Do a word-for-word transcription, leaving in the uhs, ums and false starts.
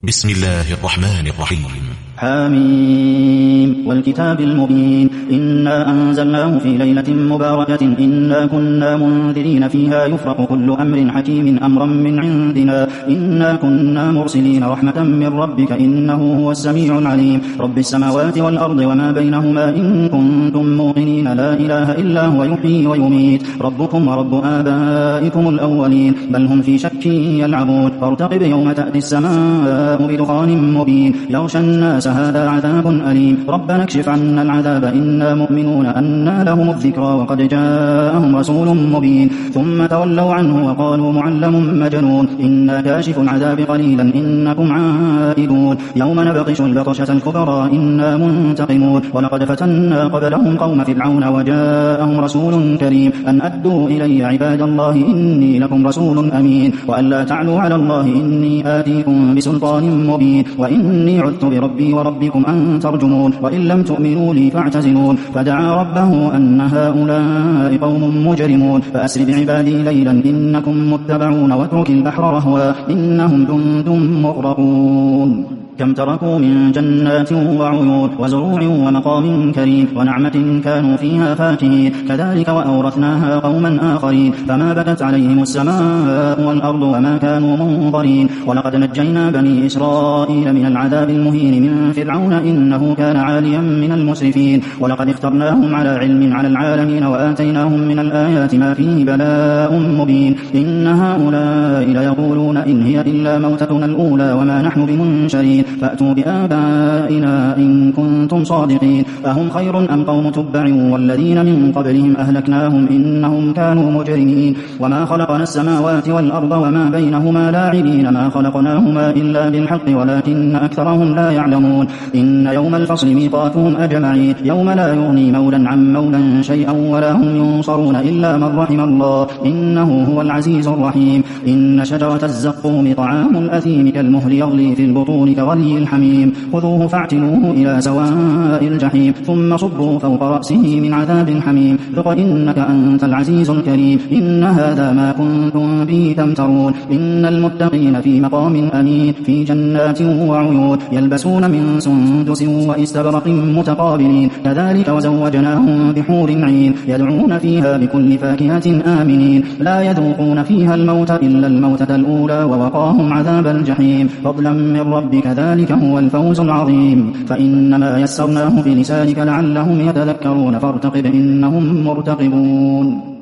بسم الله الرحمن الرحيم. حميم والكتاب المبين إنا أنزلناه في ليلة مباركة إنا كنا منذرين فيها يفرق كل أمر حكيم أمرا من عندنا إنا كنا مرسلين رحمة من ربك إنه هو السميع العليم رب السماوات والأرض وما بينهما إن كنتم موقنين لا إله إلا هو يحيي ويميت ربكم ورب آبائكم الأولين بل هم في شك يلعبون فارتقب يوم تأتي السماء بدخان مبين يغشى الناس هذا عذاب أليم ربنا اكشف عنا العذاب إنا مؤمنون أنى لهم الذكرى وقد جاءهم رسول مبين ثم تولوا عنه وقالوا معلم مجنون إنا كاشف العذاب قليلا إنكم عائدون يوم نبطش البطشة الكبرى إنا منتقمون ولقد فتنا قبلهم قوم فرعون وجاءهم رسول كريم أن أدوا إلي عباد الله إني لكم رسول أمين وأن لا تعلوا على الله إني آتيكم بسلطان مبين وإني عذت بربي وربكم أن ترجمون وإن لم تؤمنوا لي فاعتزلون فدعا ربه أن هؤلاء قوم مجرمون فأسر بعبادي ليلا إنكم متبعون واترك البحر رهوا إنهم جند مغرقون كم تركوا من جنات وعيون وزروع ومقام كريم ونعمة كانوا فيها فاكهين كذلك وأورثناها قوما آخرين فما بدت عليهم السماء والأرض وما كانوا منظرين ولقد نجينا بني إسرائيل من العذاب المهين من فرعون إنه كان عاليا من المسرفين ولقد اخترناهم على علم على العالمين وآتيناهم من الآيات ما فيه بلاء مبين إن هؤلاء ليقولون إن هي إلا موتتنا الأولى وما نحن بمنشرين فأتوا بآبائنا إن كنتم صادقين أهم خير أم قوم تبع والذين من قبلهم أهلكناهم إنهم كانوا مجرمين وما خلقنا السماوات والأرض وما بينهما لاعبين ما خلقناهما إلا بالحق ولكن أكثرهم لا يعلمون إن يوم الفصل ميقاتهم أجمعين يوم لا يغني مولا عن مولا شيئا ولا هم ينصرون إلا من رحم الله إنه هو العزيز الرحيم إن شجرة الزقوم طعام الأثيم كالمهل يغلي في البطون كغلي الحميم خذوه فاعتلوه إلى سواء الجحيم ثم صبوا فوق رأسه من عذاب حميم ذق إنك أنت العزيز الكريم إن هذا ما كنتم به تمترون إن المتقين في مقام أمين في جنات وعيون يلبسون من سندس وإستبرق متقابلين كذلك وزوجناهم بحور عين يدعون فيها بكل فاكهة آمنين لا يذوقون فيها الموت إلا الموتة الأولى ووقاهم عذاب الجحيم فضلا من ربك ذلك هو الفوز العظيم فإنما يسرناه بلسانك لعلهم يتذكرون فارتقب إنهم مرتقبون.